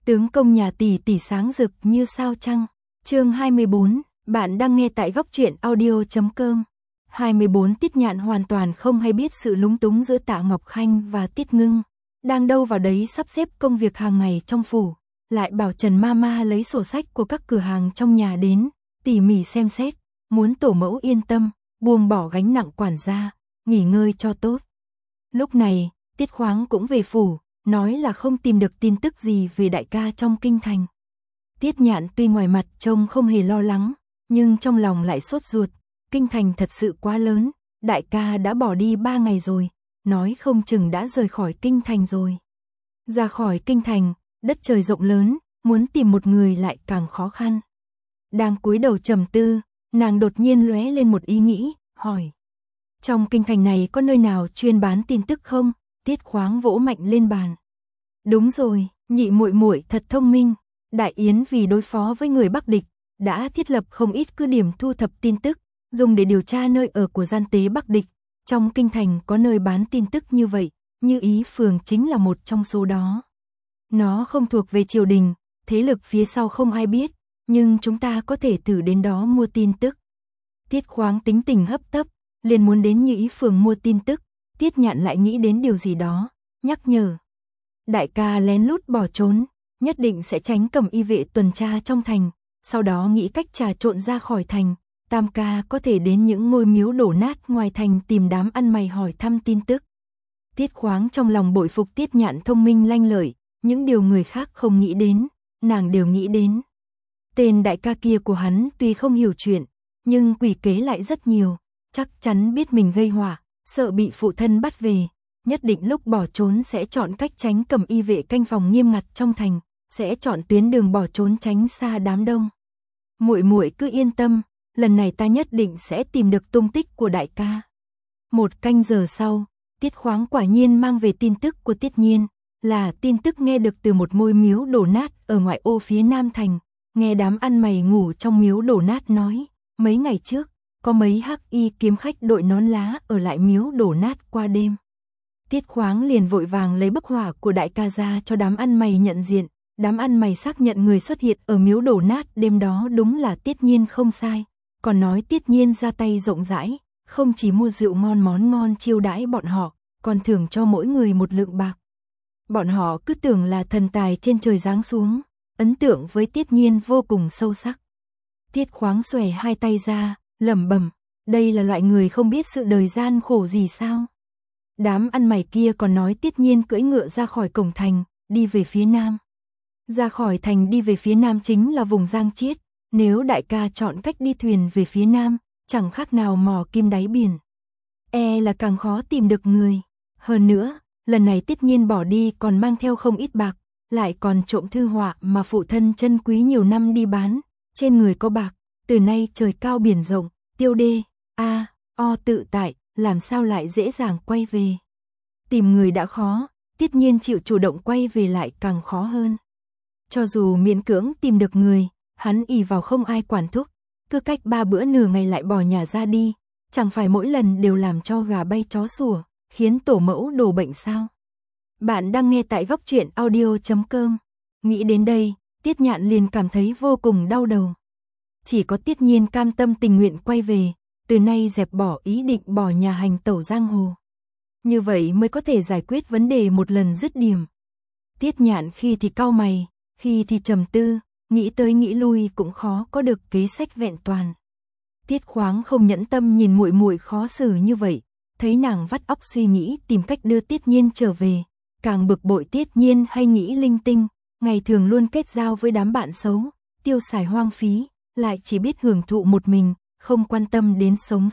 Tướng công nhà tỷ tỷ sáng rực như sao trăng. Chương 24, bạn đang nghe tại góc truyện audio.com. 24 Tiết Nhạn hoàn toàn không hay biết sự lúng túng giữa Tạ Ngọc Khanh và Tiết Ngưng. Đang đâu vào đấy sắp xếp công việc hàng ngày trong phủ, lại bảo Trần Mama lấy sổ sách của các cửa hàng trong nhà đến, tỉ mỉ xem xét, muốn tổ mẫu yên tâm, buông bỏ gánh nặng quản gia, nghỉ ngơi cho tốt. Lúc này, Tiết Khoáng cũng về phủ, nói là không tìm được tin tức gì về đại ca trong kinh thành. Tiết Nhạn tuy ngoài mặt trông không hề lo lắng, nhưng trong lòng lại sốt ruột, kinh thành thật sự quá lớn, đại ca đã bỏ đi 3 ngày rồi, nói không chừng đã rời khỏi kinh thành rồi. Ra khỏi kinh thành, đất trời rộng lớn, muốn tìm một người lại càng khó khăn. Đang cúi đầu trầm tư, nàng đột nhiên lóe lên một ý nghĩ, hỏi: trong kinh thành này có nơi nào chuyên bán tin tức không? Tiết Khoáng vỗ mạnh lên bàn. Đúng rồi, nhị muội muội thật thông minh. Đại Yến vì đối phó với người Bắc địch, đã thiết lập không ít cứ điểm thu thập tin tức, dùng để điều tra nơi ở của gian tế Bắc địch. Trong kinh thành có nơi bán tin tức như vậy, Như Ý phường chính là một trong số đó. Nó không thuộc về triều đình, thế lực phía sau không ai biết, nhưng chúng ta có thể thử đến đó mua tin tức. Tiết Khoáng tính tình hấp tấp, liền muốn đến Như Ý phường mua tin tức. Tiết Nhạn lại nghĩ đến điều gì đó, nhắc nhở: đại ca lén lút bỏ trốn, nhất định sẽ tránh cầm y vệ tuần tra trong thành, sau đó nghĩ cách trà trộn ra khỏi thành. Tam ca có thể đến những ngôi miếu đổ nát ngoài thành tìm đám ăn mày hỏi thăm tin tức. Tiết Khoáng trong lòng bội phục Tiết Nhạn thông minh lanh lợi, những điều người khác không nghĩ đến, nàng đều nghĩ đến. Tên đại ca kia của hắn tuy không hiểu chuyện, nhưng quỷ kế lại rất nhiều, chắc chắn biết mình gây họa, sợ bị phụ thân bắt về, nhất định lúc bỏ trốn sẽ chọn cách tránh cầm y vệ canh phòng nghiêm ngặt trong thành, sẽ chọn tuyến đường bỏ trốn tránh xa đám đông. Muội muội cứ yên tâm, lần này ta nhất định sẽ tìm được tung tích của đại ca. 1 canh giờ sau, Tiết Khoáng quả nhiên mang về tin tức của Tiết Nhiên, là tin tức nghe được từ một ngôi miếu đổ nát ở ngoại ô phía nam thành. Nghe đám ăn mày ngủ trong miếu đổ nát nói, mấy ngày trước, có mấy hắc y kiếm khách đội nón lá ở lại miếu đổ nát qua đêm. Tiết Khoáng liền vội vàng lấy bức họa của đại ca ra cho đám ăn mày nhận diện. Đám ăn mày xác nhận người xuất hiện ở miếu đổ nát đêm đó đúng là Tiết Nhiên không sai, còn nói Tiết Nhiên ra tay rộng rãi, không chỉ mua rượu ngon món ngon chiêu đãi bọn họ, còn thưởng cho mỗi người 1 lượng bạc. Bọn họ cứ tưởng là thần tài trên trời giáng xuống, ấn tượng với Tiết Nhiên vô cùng sâu sắc. Tiết Khoáng xòe 2 tay ra, lẩm bẩm, đây là loại người không biết sự đời gian khổ gì sao? Đám ăn mày kia còn nói Tiết Nhiên cưỡi ngựa ra khỏi cổng thành, đi về phía nam. Ra khỏi thành đi về phía nam chính là vùng Giang Chiết, nếu đại ca chọn cách đi thuyền về phía nam, chẳng khác nào mò kim đáy biển. Là càng khó tìm được người. Hơn nữa, lần này Tiết Nhiên bỏ đi còn mang theo không ít bạc, lại còn trộm thư họa mà phụ thân chân quý nhiều năm đi bán, trên người có bạc, từ nay trời cao biển rộng, tiêu đê, tự tại, làm sao lại dễ dàng quay về. Tìm người đã khó, Tiết Nhiên chịu chủ động quay về lại càng khó hơn. Cho dù miễn cưỡng tìm được người, hắn ỷ vào không ai quản thúc, cứ cách 3 bữa nửa ngày lại bỏ nhà ra đi, chẳng phải mỗi lần đều làm cho gà bay chó sủa, khiến tổ mẫu đổ bệnh sao? Bạn đang nghe tại góc truyện audio.com. Nghĩ đến đây, Tiết Nhạn liền cảm thấy vô cùng đau đầu. Chỉ có Tiết Nhiên cam tâm tình nguyện quay về, từ nay dẹp bỏ ý định bỏ nhà hành tẩu giang hồ. Như vậy mới có thể giải quyết vấn đề một lần dứt điểm. Tiết Nhạn khi thì cau mày, khi thì trầm tư, nghĩ tới nghĩ lui cũng khó có được kế sách vẹn toàn. Tiết Khoáng không nhẫn tâm nhìn muội muội khó xử như vậy, thấy nàng vắt óc suy nghĩ tìm cách đưa Tiết Nhiên trở về, càng bực bội Tiết Nhiên hay nghĩ linh tinh, ngày thường luôn kết giao với đám bạn xấu, tiêu xài hoang phí, lại chỉ biết hưởng thụ một mình, không quan tâm đến sống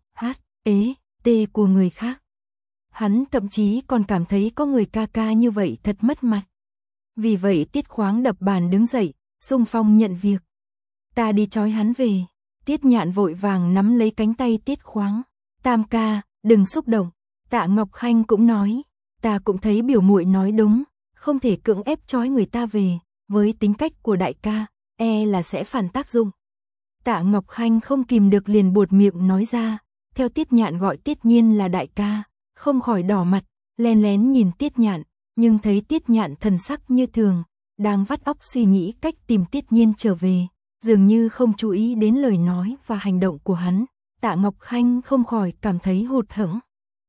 t của người khác. Hắn thậm chí còn cảm thấy có người ca ca như vậy thật mất mặt. Vì vậy Tiết Khoáng đập bàn đứng dậy, xung phong nhận việc. Ta đi trói hắn về. Tiết Nhạn vội vàng nắm lấy cánh tay Tiết Khoáng. Tam ca, đừng xúc động. Tạ Ngọc Khanh cũng nói, ta cũng thấy biểu muội nói đúng, không thể cưỡng ép trói người ta về, với tính cách của đại ca, là sẽ phản tác dụng. Tạ Ngọc Khanh không kìm được liền buột miệng nói ra, theo Tiết Nhạn gọi Tiết Nhiên là đại ca, không khỏi đỏ mặt, lén lén nhìn Tiết Nhạn, nhưng thấy Tiết Nhạn thần sắc như thường, đang vắt óc suy nghĩ cách tìm Tiết Nhiên trở về, dường như không chú ý đến lời nói và hành động của hắn. Tạ Ngọc Khanh không khỏi cảm thấy hụt hẫng.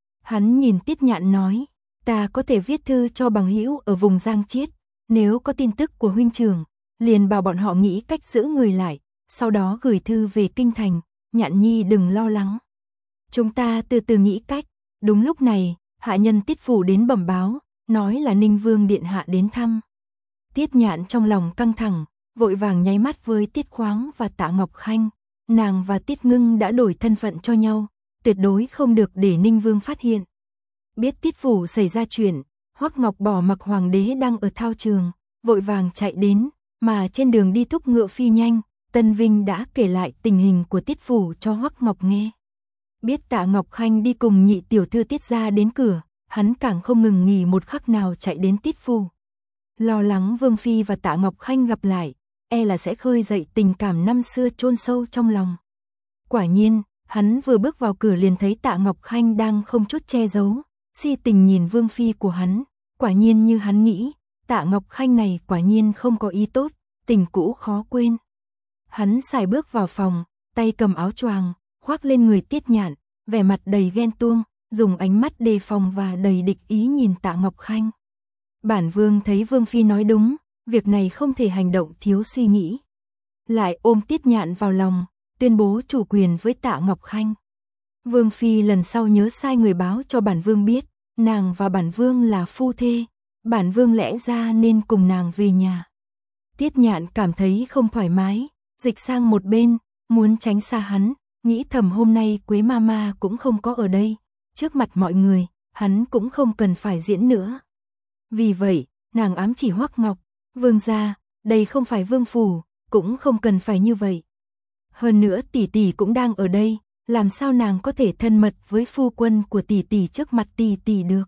Hắn nhìn Tiết Nhạn nói, ta có thể viết thư cho bằng hữu ở vùng Giang Chiết, nếu có tin tức của huynh trưởng, liền bảo bọn họ nghĩ cách giữ người lại, sau đó gửi thư về kinh thành. Nhạn nhi đừng lo lắng, chúng ta từ từ nghĩ cách. Đúng lúc này, hạ nhân Tiết phủ đến bẩm báo, nói là Ninh Vương điện hạ đến thăm. Tiết Nhạn trong lòng căng thẳng, vội vàng nháy mắt với Tiết Khoáng và Tạ Ngọc Khanh. Nàng và Tiết Ngưng đã đổi thân phận cho nhau, tuyệt đối không được để Ninh Vương phát hiện. Biết Tiết phủ xảy ra chuyện, Hoắc Ngọc bỏ mặc hoàng đế đang ở thao trường, vội vàng chạy đến, mà trên đường đi thúc ngựa phi nhanh, Tân Vinh đã kể lại tình hình của Tiết phủ cho Hoắc Ngọc nghe. Biết Tạ Ngọc Khanh đi cùng nhị tiểu thư Tiết gia đến cửa, hắn càng không ngừng nghỉ một khắc nào chạy đến Tiết phủ. Lo lắng Vương phi và Tạ Ngọc Khanh gặp lại, e là sẽ khơi dậy tình cảm năm xưa chôn sâu trong lòng. Quả nhiên, hắn vừa bước vào cửa liền thấy Tạ Ngọc Khanh đang không chút che giấu, si tình nhìn Vương phi của hắn. Quả nhiên như hắn nghĩ, Tạ Ngọc Khanh này quả nhiên không có ý tốt, tình cũ khó quên. Hắn sải bước vào phòng, tay cầm áo choàng, khoác lên người Tiết Nhạn, vẻ mặt đầy ghen tuông, dùng ánh mắt đề phòng và đầy địch ý nhìn Tạ Ngọc Khanh. Bản vương thấy Vương phi nói đúng, việc này không thể hành động thiếu suy nghĩ. Lại ôm Tiết Nhạn vào lòng, tuyên bố chủ quyền với Tạ Ngọc Khanh. Vương phi lần sau nhớ sai người báo cho bản vương biết, nàng và bản vương là phu thê, bản vương lẽ ra nên cùng nàng về nhà. Tiết Nhạn cảm thấy không thoải mái, dịch sang một bên, muốn tránh xa hắn, nghĩ thầm hôm nay Quế Mama cũng không có ở đây, trước mặt mọi người, hắn cũng không cần phải diễn nữa. Vì vậy, nàng ám chỉ Hoắc Ngọc, vương gia, đây không phải vương phủ, cũng không cần phải như vậy. Hơn nữa tỷ tỷ cũng đang ở đây, làm sao nàng có thể thân mật với phu quân của tỷ tỷ trước mặt tỷ tỷ được.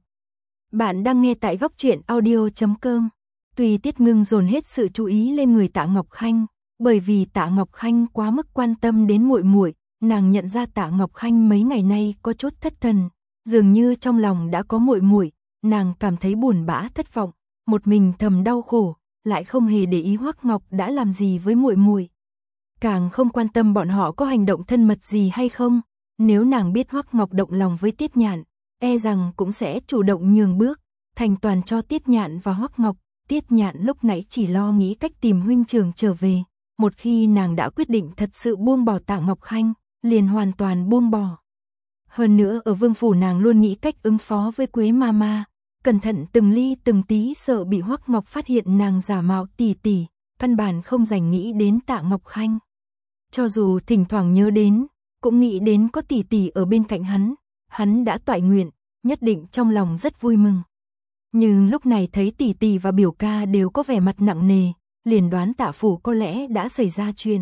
Bạn đang nghe tại góc truyện audio.com. Tuy Tiết Ngưng dồn hết sự chú ý lên người Tạ Ngọc Khanh, bởi vì Tạ Ngọc Khanh quá mức quan tâm đến muội muội, nàng nhận ra Tạ Ngọc Khanh mấy ngày nay có chút thất thần, dường như trong lòng đã có muội muội, nàng cảm thấy buồn bã thất vọng, một mình thầm đau khổ, lại không hề để ý Hoắc Ngọc đã làm gì với muội muội. Càng không quan tâm bọn họ có hành động thân mật gì hay không, nếu nàng biết Hoắc Ngọc động lòng với Tiết Nhạn, e rằng cũng sẽ chủ động nhường bước, thành toàn cho Tiết Nhạn và Hoắc Ngọc. Tiết Nhạn lúc nãy chỉ lo nghĩ cách tìm huynh trưởng trở về, một khi nàng đã quyết định thật sự buông bỏ Tạ Ngọc Khanh, liền hoàn toàn buông bỏ. Hơn nữa ở vương phủ nàng luôn nghĩ cách ứng phó với Quế Mama, cẩn thận từng ly từng tí sợ bị Hoắc Ngọc phát hiện nàng giả mạo tỷ tỷ, căn bản không dành nghĩ đến Tạ Ngọc Khanh. Cho dù thỉnh thoảng nhớ đến, cũng nghĩ đến có tỷ tỷ ở bên cạnh hắn đã toại nguyện, nhất định trong lòng rất vui mừng. Nhưng lúc này thấy tỷ tỷ và biểu ca đều có vẻ mặt nặng nề, liền đoán Tạ phủ có lẽ đã xảy ra chuyện.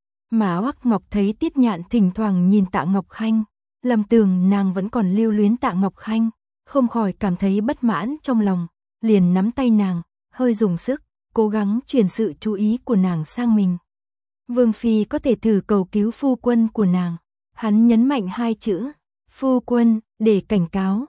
Mà Hoắc Ngọc thấy Tiết Nhạn thỉnh thoảng nhìn Tạ Ngọc Khanh, lầm tưởng nàng vẫn còn lưu luyến Tạ Ngọc Khanh, không khỏi cảm thấy bất mãn trong lòng, liền nắm tay nàng, hơi dùng sức, cố gắng chuyển sự chú ý của nàng sang mình. Vương phi có thể thử cầu cứu phu quân của nàng. Hắn nhấn mạnh hai chữ, phu quân, để cảnh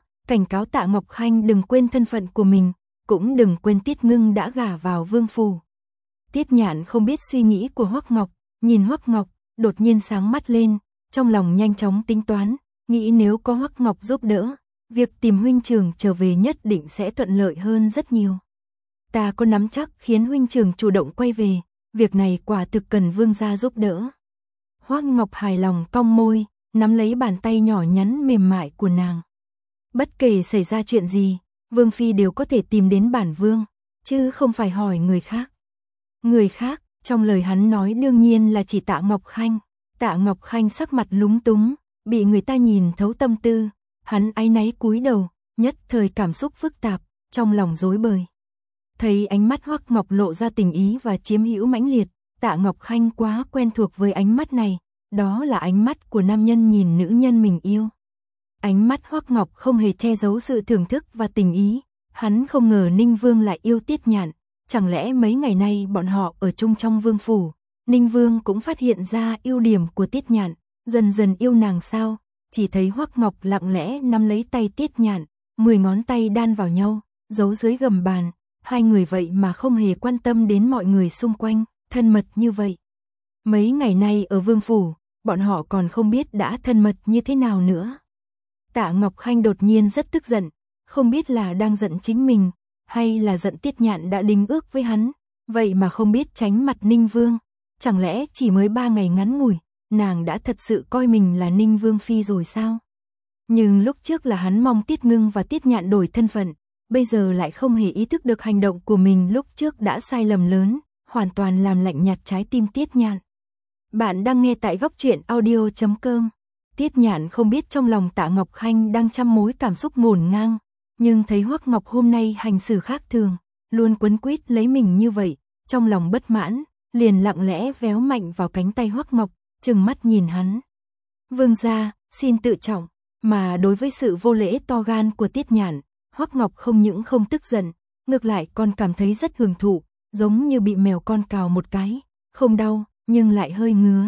cáo Tạ Ngọc Khanh đừng quên thân phận của mình, cũng đừng quên Tiết Ngưng đã gả vào vương phủ. Tiết Nhạn không biết suy nghĩ của Hoắc Ngọc, nhìn Hoắc Ngọc, đột nhiên sáng mắt lên, trong lòng nhanh chóng tính toán, nghĩ nếu có Hoắc Ngọc giúp đỡ, việc tìm huynh trưởng trở về nhất định sẽ thuận lợi hơn rất nhiều. Ta có nắm chắc khiến huynh trưởng chủ động quay về, việc này quả thực cần vương gia giúp đỡ. Hoắc Ngọc hài lòng cong môi, nắm lấy bàn tay nhỏ nhắn mềm mại của nàng. Bất kể xảy ra chuyện gì, vương phi đều có thể tìm đến bản vương, chứ không phải hỏi người khác. Người khác, trong lời hắn nói đương nhiên là chỉ Tạ Ngọc Khanh. Tạ Ngọc Khanh sắc mặt lúng túng, bị người ta nhìn thấu tâm tư, hắn áy náy cúi đầu, nhất thời cảm xúc phức tạp, trong lòng rối bời. Thấy ánh mắt Hoắc Ngọc lộ ra tình ý và chiếm hữu mãnh liệt, Tạ Ngọc Khanh quá quen thuộc với ánh mắt này, đó là ánh mắt của nam nhân nhìn nữ nhân mình yêu. Ánh mắt Hoắc Ngọc không hề che giấu sự thưởng thức và tình ý, hắn không ngờ Ninh Vương lại yêu Tiết Nhạn, chẳng lẽ mấy ngày nay bọn họ ở chung trong vương phủ, Ninh Vương cũng phát hiện ra ưu điểm của Tiết Nhạn, dần dần yêu nàng sao? Chỉ thấy Hoắc Ngọc lặng lẽ nắm lấy tay Tiết Nhạn, 10 ngón tay đan vào nhau, giấu dưới gầm bàn, hai người vậy mà không hề quan tâm đến mọi người xung quanh, thân mật như vậy. Mấy ngày nay ở Vương Phủ, bọn họ còn không biết đã thân mật như thế nào nữa. Tạ Ngọc Khanh đột nhiên rất tức giận, không biết là đang giận chính mình, hay là giận Tiết Nhạn đã đính ước với hắn, vậy mà không biết tránh mặt Ninh Vương. Chẳng lẽ chỉ mới 3 ngày ngắn ngủi, nàng đã thật sự coi mình là Ninh Vương Phi rồi sao? Nhưng lúc trước là hắn mong Tiết Ngưng và Tiết Nhạn đổi thân phận, bây giờ lại không hề ý thức được hành động của mình lúc trước đã sai lầm lớn, hoàn toàn làm lạnh nhạt trái tim Tiết Nhạn. Bạn đang nghe tại goctruyện.audio.com. Tiết Nhạn không biết trong lòng Tạ Ngọc Khanh đang trăm mối cảm xúc ngổn ngang, nhưng thấy Hoắc Ngọc hôm nay hành xử khác thường, luôn quấn quýt lấy mình như vậy, trong lòng bất mãn, liền lặng lẽ véo mạnh vào cánh tay Hoắc Ngọc, trừng mắt nhìn hắn. Vương gia, xin tự trọng, mà đối với sự vô lễ to gan của Tiết Nhạn, Hoắc Ngọc không những không tức giận, ngược lại còn cảm thấy rất hưởng thụ, giống như bị mèo con cào một cái, không đau, nhưng lại hơi ngứa.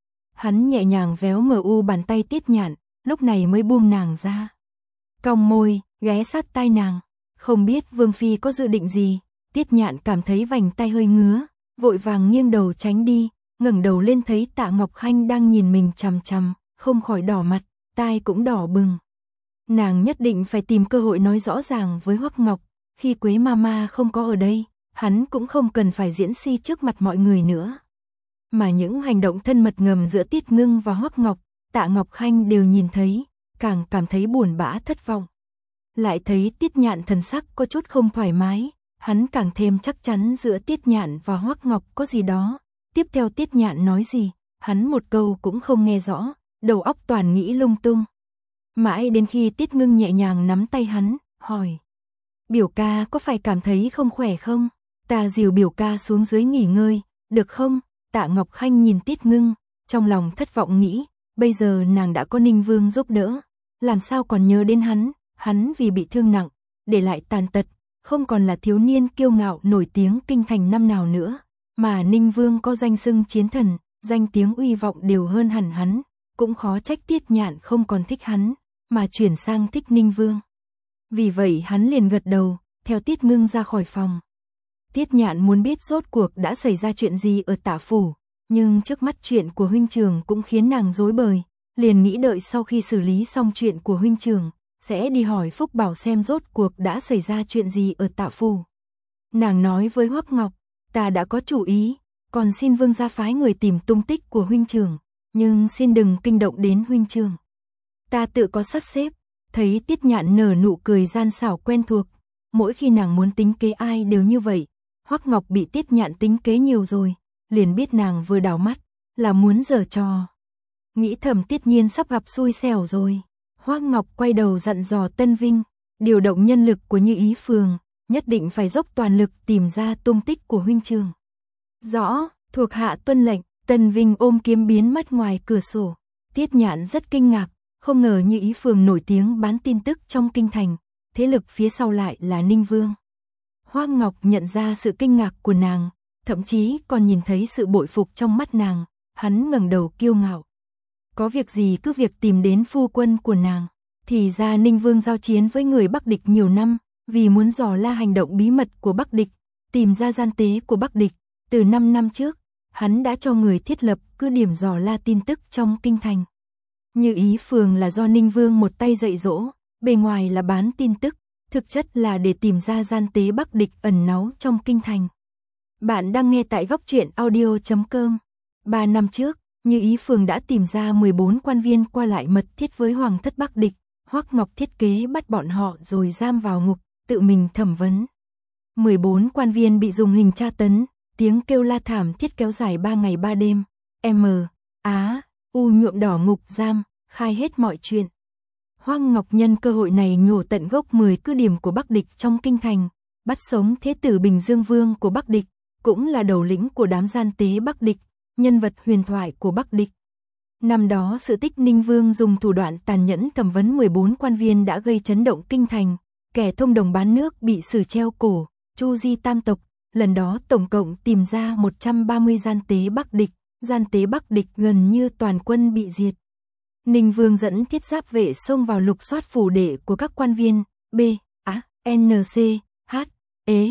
Hắn nhẹ nhàng véo mờ u bàn tay Tiết Nhạn, lúc này mới buông nàng ra. Cong môi, ghé sát tai nàng, không biết Vương Phi có dự định gì. Tiết Nhạn cảm thấy vành tay hơi ngứa, vội vàng nghiêng đầu tránh đi, ngẩng đầu lên thấy Tạ Ngọc Khanh đang nhìn mình chằm chằm, không khỏi đỏ mặt, tai cũng đỏ bừng. Nàng nhất định phải tìm cơ hội nói rõ ràng với Hoắc Ngọc, khi Quế Mama không có ở đây, hắn cũng không cần phải diễn si trước mặt mọi người nữa. Mà những hành động thân mật ngầm giữa Tiết Ngưng và Hoắc Ngọc, Tạ Ngọc Khanh đều nhìn thấy, càng cảm thấy buồn bã thất vọng. Lại thấy Tiết Nhạn thần sắc có chút không thoải mái, hắn càng thêm chắc chắn giữa Tiết Nhạn và Hoắc Ngọc có gì đó. Tiếp theo Tiết Nhạn nói gì, hắn một câu cũng không nghe rõ, đầu óc toàn nghĩ lung tung. Mãi đến khi Tiết Ngưng nhẹ nhàng nắm tay hắn, hỏi: biểu ca có phải cảm thấy không khỏe không? Ta dìu biểu ca xuống dưới nghỉ ngơi, được không? Tạ Ngọc Khanh nhìn Tiết Ngưng, trong lòng thất vọng nghĩ, bây giờ nàng đã có Ninh Vương giúp đỡ, làm sao còn nhớ đến hắn vì bị thương nặng, để lại tàn tật, không còn là thiếu niên kiêu ngạo nổi tiếng kinh thành năm nào nữa, mà Ninh Vương có danh xưng chiến thần, danh tiếng uy vọng đều hơn hẳn hắn, cũng khó trách Tiết Nhạn không còn thích hắn, mà chuyển sang thích Ninh Vương. Vì vậy hắn liền gật đầu, theo Tiết Ngưng ra khỏi phòng. Tiết Nhạn muốn biết rốt cuộc đã xảy ra chuyện gì ở Tạ phủ, nhưng trước mắt chuyện của huynh trưởng cũng khiến nàng rối bời, liền nghĩ đợi sau khi xử lý xong chuyện của huynh trưởng, sẽ đi hỏi Phúc Bảo xem rốt cuộc đã xảy ra chuyện gì ở Tạ phủ. Nàng nói với Hoắc Ngọc, ta đã có chủ ý, còn xin vương gia phái người tìm tung tích của huynh trưởng, nhưng xin đừng kinh động đến huynh trưởng. Ta tự có sắp xếp. Thấy Tiết Nhạn nở nụ cười gian xảo quen thuộc, mỗi khi nàng muốn tính kế ai đều như vậy. Hoắc Ngọc bị Tiết Nhạn tính kế nhiều rồi, liền biết nàng vừa đảo mắt, là muốn giở trò. Nghĩ thầm Tiết Nhiên sắp gặp xui xẻo rồi. Hoắc Ngọc quay đầu dặn dò Tân Vinh, điều động nhân lực của Như Ý Phường, nhất định phải dốc toàn lực tìm ra tung tích của huynh trưởng. Rõ, thuộc hạ tuân lệnh. Tân Vinh ôm kiếm biến mất ngoài cửa sổ. Tiết Nhạn rất kinh ngạc, không ngờ Như Ý Phường nổi tiếng bán tin tức trong kinh thành, thế lực phía sau lại là Ninh Vương. Hoắc Ngọc nhận ra sự kinh ngạc của nàng, thậm chí còn nhìn thấy sự bội phục trong mắt nàng, hắn ngẩng đầu kiêu ngạo. Có việc gì cứ việc tìm đến phu quân của nàng. Thì ra Ninh Vương giao chiến với người Bắc Địch nhiều năm, vì muốn dò la hành động bí mật của Bắc Địch, tìm ra gian tế của Bắc Địch. Từ 5 năm trước, hắn đã cho người thiết lập cứ điểm dò la tin tức trong kinh thành. Như Ý Phường là do Ninh Vương một tay dạy dỗ, bề ngoài là bán tin tức, thực chất là để tìm ra gian tế Bắc Địch ẩn náu trong kinh thành. Bạn đang nghe tại goctruyện.audio.com. 3 năm trước, Như Ý Phường đã tìm ra 14 quan viên qua lại mật thiết với Hoàng thất Bắc Địch, Hoắc Ngọc thiết kế bắt bọn họ rồi giam vào ngục, tự mình thẩm vấn. 14 quan viên bị dùng hình tra tấn, tiếng kêu la thảm thiết kéo dài 3 ngày 3 đêm. U nhuộm đỏ ngục giam, khai hết mọi chuyện. Hoắc Ngọc nhân cơ hội này nhổ tận gốc 10 cứ điểm của Bắc Địch trong kinh thành, bắt sống Thế tử Bình Dương Vương của Bắc Địch, cũng là đầu lĩnh của đám gian tế Bắc Địch, nhân vật huyền thoại của Bắc Địch. Năm đó sự tích Ninh Vương dùng thủ đoạn tàn nhẫn thẩm vấn 14 quan viên đã gây chấn động kinh thành, kẻ thông đồng bán nước bị xử treo cổ, chu di tam tộc, lần đó tổng cộng tìm ra 130 gian tế Bắc Địch, gian tế Bắc Địch gần như toàn quân bị diệt. Ninh Vương dẫn thiết giáp vệ xông vào lục soát phủ đệ của các quan viên B, A, N, C, H,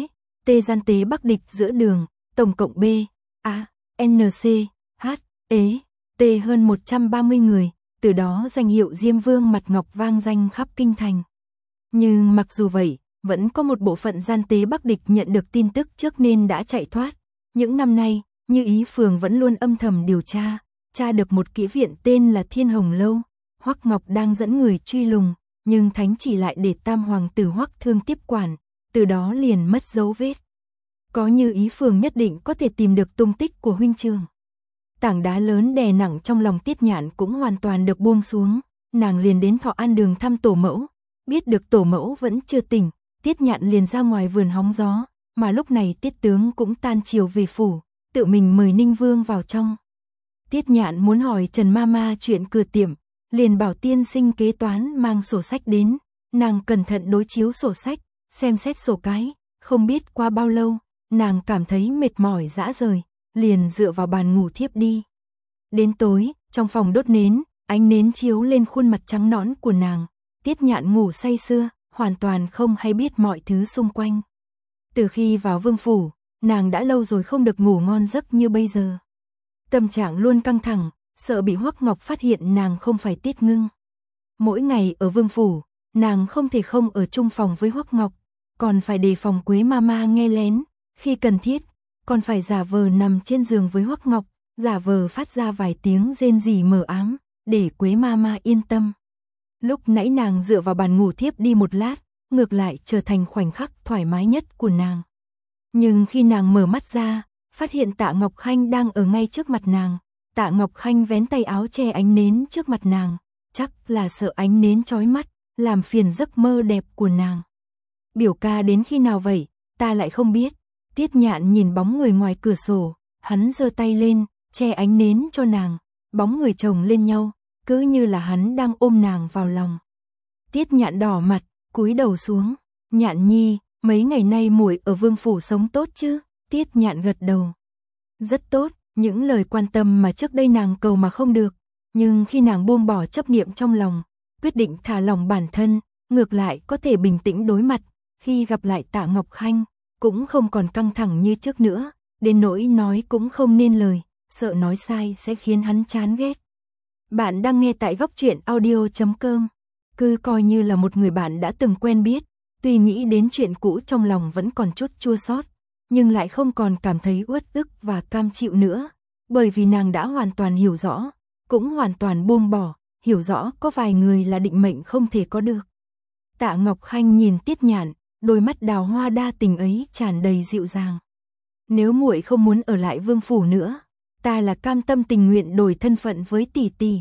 T gian tế bắc địch giữa đường, tổng cộng B, A, N, C, H, E, T hơn 130 người, từ đó danh hiệu Diêm Vương Mặt Ngọc vang danh khắp kinh thành. Nhưng mặc dù vậy, vẫn có một bộ phận gian tế bắc địch nhận được tin tức trước nên đã chạy thoát. Những năm nay, Như Ý Phường vẫn luôn âm thầm điều tra được một kỹ viện tên là Thiên Hồng Lâu. Hoắc Ngọc đang dẫn người truy lùng, nhưng thánh chỉ lại để tam hoàng tử Hoắc Thương tiếp quản, từ đó liền mất dấu vết. Có Như Ý Phường nhất định có thể tìm được tung tích của huynh trưởng. Tảng đá lớn đè nặng trong lòng Tiết Nhạn cũng hoàn toàn được buông xuống, nàng liền đến Thọ An Đường thăm tổ mẫu, biết được tổ mẫu vẫn chưa tỉnh, Tiết Nhạn liền ra ngoài vườn hóng gió, mà lúc này Tiết tướng cũng tan chiều về phủ, tự mình mời Ninh Vương vào trong. Tiết Nhạn muốn hỏi Trần Mama chuyện cửa tiệm, liền bảo tiên sinh kế toán mang sổ sách đến, nàng cẩn thận đối chiếu sổ sách, xem xét sổ cái, không biết qua bao lâu, nàng cảm thấy mệt mỏi rã rời, liền dựa vào bàn ngủ thiếp đi. Đến tối, trong phòng đốt nến, ánh nến chiếu lên khuôn mặt trắng nõn của nàng, Tiết Nhạn ngủ say sưa, hoàn toàn không hay biết mọi thứ xung quanh. Từ khi vào vương phủ, nàng đã lâu rồi không được ngủ ngon giấc như bây giờ. Tâm trạng luôn căng thẳng, sợ bị Hoắc Ngọc phát hiện nàng không phải Tiết Ngưng. Mỗi ngày ở vương phủ, nàng không thể không ở chung phòng với Hoắc Ngọc, còn phải đề phòng Quế Mama nghe lén, khi cần thiết, còn phải giả vờ nằm trên giường với Hoắc Ngọc, giả vờ phát ra vài tiếng rên rỉ mờ ám, để Quế Mama yên tâm. Lúc nãy nàng dựa vào bàn ngủ thiếp đi một lát, ngược lại trở thành khoảnh khắc thoải mái nhất của nàng. Nhưng khi nàng mở mắt ra, phát hiện Tạ Ngọc Khanh đang ở ngay trước mặt nàng. Tạ Ngọc Khanh vén tay áo che ánh nến trước mặt nàng, chắc là sợ ánh nến chói mắt, làm phiền giấc mơ đẹp của nàng. Biểu ca đến khi nào vậy, ta lại không biết. Tiết Nhạn nhìn bóng người ngoài cửa sổ, hắn giơ tay lên, che ánh nến cho nàng, bóng người chồng lên nhau, cứ như là hắn đang ôm nàng vào lòng. Tiết Nhạn đỏ mặt, cúi đầu xuống, Nhạn nhi, mấy ngày nay muội ở vương phủ sống tốt chứ? Tiết Nhạn gật đầu. Rất tốt, những lời quan tâm mà trước đây nàng cầu mà không được, nhưng khi nàng buông bỏ chấp niệm trong lòng, quyết định thả lỏng bản thân, ngược lại có thể bình tĩnh đối mặt, khi gặp lại Tạ Ngọc Khanh, cũng không còn căng thẳng như trước nữa, đến nỗi nói cũng không nên lời, sợ nói sai sẽ khiến hắn chán ghét. Bạn đang nghe tại Góc Truyện Audio.com. Cứ coi như là một người bạn đã từng quen biết, tuy nghĩ đến chuyện cũ trong lòng vẫn còn chút chua xót, nhưng lại không còn cảm thấy uất ức và cam chịu nữa, bởi vì nàng đã hoàn toàn hiểu rõ, cũng hoàn toàn buông bỏ, hiểu rõ có vài người là định mệnh không thể có được. Tạ Ngọc Khanh nhìn Tiết Nhạn, đôi mắt đào hoa đa tình ấy tràn đầy dịu dàng. Nếu muội không muốn ở lại vương phủ nữa, ta là cam tâm tình nguyện đổi thân phận với tỷ tỷ.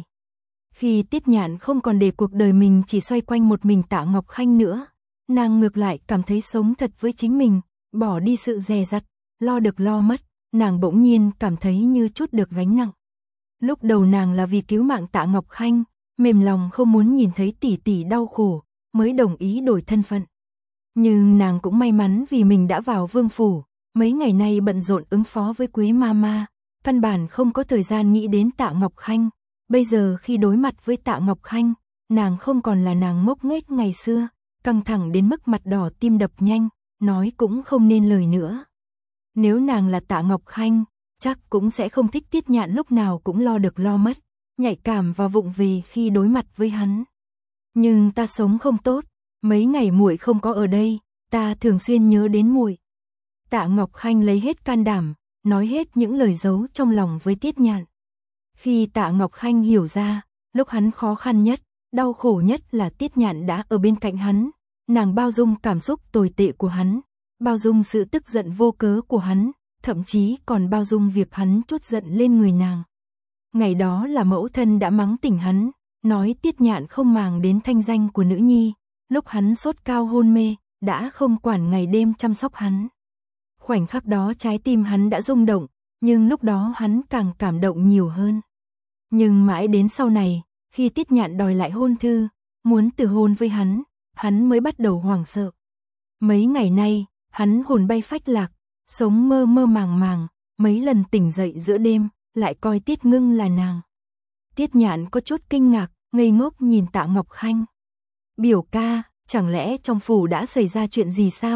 Khi Tiết Nhạn không còn để cuộc đời mình chỉ xoay quanh một mình Tạ Ngọc Khanh nữa, nàng ngược lại cảm thấy sống thật với chính mình, bỏ đi sự dè dặt, lo được lo mất, nàng bỗng nhiên cảm thấy như chút được gánh nặng. Lúc đầu nàng là vì cứu mạng Tạ Ngọc Khanh, mềm lòng không muốn nhìn thấy tỷ tỷ đau khổ, mới đồng ý đổi thân phận. Nhưng nàng cũng may mắn vì mình đã vào vương phủ, mấy ngày nay bận rộn ứng phó với Quế Mama, căn bản không có thời gian nghĩ đến Tạ Ngọc Khanh. Bây giờ khi đối mặt với Tạ Ngọc Khanh, nàng không còn là nàng ngốc nghếch ngày xưa, căng thẳng đến mức mặt đỏ tim đập nhanh, nói cũng không nên lời nữa. Nếu nàng là Tạ Ngọc Khanh, chắc cũng sẽ không thích Tiết Nhạn lúc nào cũng lo được lo mất, nhạy cảm và vụng về khi đối mặt với hắn. Nhưng ta sống không tốt, mấy ngày muội không có ở đây, ta thường xuyên nhớ đến muội. Tạ Ngọc Khanh lấy hết can đảm, nói hết những lời giấu trong lòng với Tiết Nhạn. Khi Tạ Ngọc Khanh hiểu ra, lúc hắn khó khăn nhất, đau khổ nhất là Tiết Nhạn đã ở bên cạnh hắn, nàng bao dung cảm xúc tồi tệ của hắn, bao dung sự tức giận vô cớ của hắn, thậm chí còn bao dung việc hắn trút giận lên người nàng. Ngày đó là mẫu thân đã mắng tỉnh hắn, nói Tiết Nhạn không màng đến thanh danh của nữ nhi, lúc hắn sốt cao hôn mê, đã không quản ngày đêm chăm sóc hắn. Khoảnh khắc đó trái tim hắn đã rung động, nhưng lúc đó hắn càng cảm động nhiều hơn. Nhưng mãi đến sau này, khi Tiết Nhạn đòi lại hôn thư, muốn từ hôn với hắn mới bắt đầu hoảng sợ. Mấy ngày nay, hắn hồn bay phách lạc, sống mơ mơ màng màng, mấy lần tỉnh dậy giữa đêm, lại coi Tiết Ngưng là nàng. Tiết Nhạn có chút kinh ngạc, ngây ngốc nhìn Tạ Ngọc Khanh. Biểu ca, chẳng lẽ trong phủ đã xảy ra chuyện gì sao?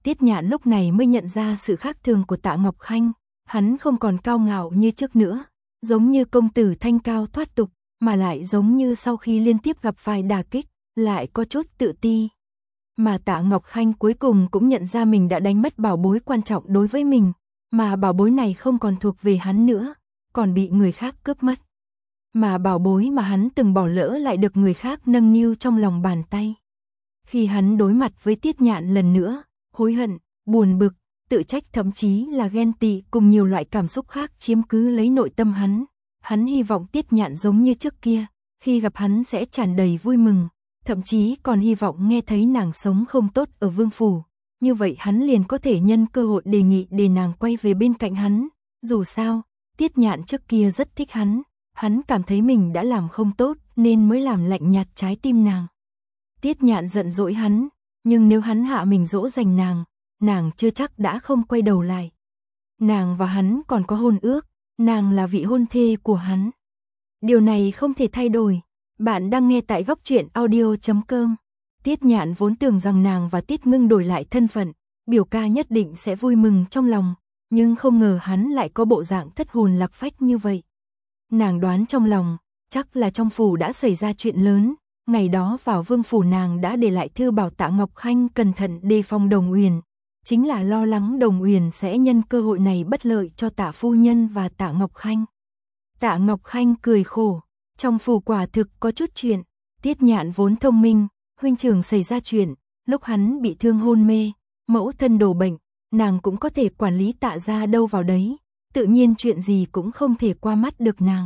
Tiết Nhạn lúc này mới nhận ra sự khác thường của Tạ Ngọc Khanh, hắn không còn cao ngạo như trước nữa, giống như công tử thanh cao thoát tục, mà lại giống như sau khi liên tiếp gặp vài đả kích, lại có chút tự ti. Mà Tạ Ngọc Khanh cuối cùng cũng nhận ra mình đã đánh mất bảo bối quan trọng đối với mình, mà bảo bối này không còn thuộc về hắn nữa, còn bị người khác cướp mất. Mà bảo bối mà hắn từng bỏ lỡ lại được người khác nâng niu trong lòng bàn tay. Khi hắn đối mặt với Tiết Nhạn lần nữa, hối hận, buồn bực, tự trách thậm chí là ghen tị cùng nhiều loại cảm xúc khác chiếm cứ lấy nội tâm hắn. Hắn hy vọng Tiết Nhạn giống như trước kia, khi gặp hắn sẽ tràn đầy vui mừng, thậm chí còn hy vọng nghe thấy nàng sống không tốt ở Vương Phủ. Như vậy hắn liền có thể nhân cơ hội đề nghị để nàng quay về bên cạnh hắn. Dù sao, Tiết Nhạn trước kia rất thích hắn cảm thấy mình đã làm không tốt nên mới làm lạnh nhạt trái tim nàng. Tiết Nhạn giận dỗi hắn, nhưng nếu hắn hạ mình dỗ dành nàng chưa chắc đã không quay đầu lại. Nàng và hắn còn có hôn ước, nàng là vị hôn thê của hắn. Điều này không thể thay đổi. Bạn đang nghe tại Góc Truyện Audio.com. Tiết Nhạn vốn tưởng rằng nàng và Tiết Ngưng đổi lại thân phận, biểu ca nhất định sẽ vui mừng trong lòng, nhưng không ngờ hắn lại có bộ dạng thất hồn lạc phách như vậy. Nàng đoán trong lòng, chắc là trong phủ đã xảy ra chuyện lớn, ngày đó vào Vương Phủ nàng đã để lại thư bảo Tạ Ngọc Khanh cẩn thận đề phòng Đồng Uyển, chính là lo lắng Đồng Uyển sẽ nhân cơ hội này bất lợi cho Tạ phu nhân và Tạ Ngọc Khanh. Tạ Ngọc Khanh cười khổ, trong phủ quả thực có chút chuyện, Tiết Nhạn vốn thông minh, huynh trưởng xảy ra chuyện, lúc hắn bị thương hôn mê, mẫu thân đổ bệnh, nàng cũng có thể quản lý Tạ gia đâu vào đấy, tự nhiên chuyện gì cũng không thể qua mắt được nàng.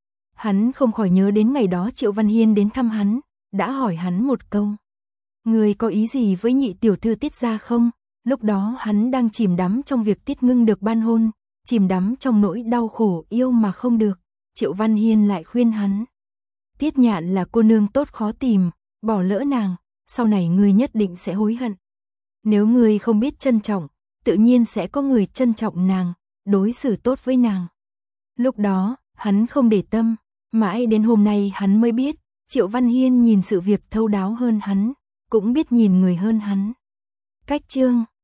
Hắn không khỏi nhớ đến ngày đó Triệu Văn Hiên đến thăm hắn, đã hỏi hắn một câu. Người có ý gì với nhị tiểu thư Tiết gia không? Lúc đó hắn đang chìm đắm trong việc Tiết Ngưng được ban hôn, chìm đắm trong nỗi đau khổ yêu mà không được. Triệu Văn Hiên lại khuyên hắn. Tiết Nhạn là cô nương tốt khó tìm, bỏ lỡ nàng, sau này ngươi nhất định sẽ hối hận. Nếu ngươi không biết trân trọng, tự nhiên sẽ có người trân trọng nàng, đối xử tốt với nàng. Lúc đó, hắn không để tâm, mãi đến hôm nay hắn mới biết, Triệu Văn Hiên nhìn sự việc thấu đáo hơn hắn, cũng biết nhìn người hơn hắn. Cách chương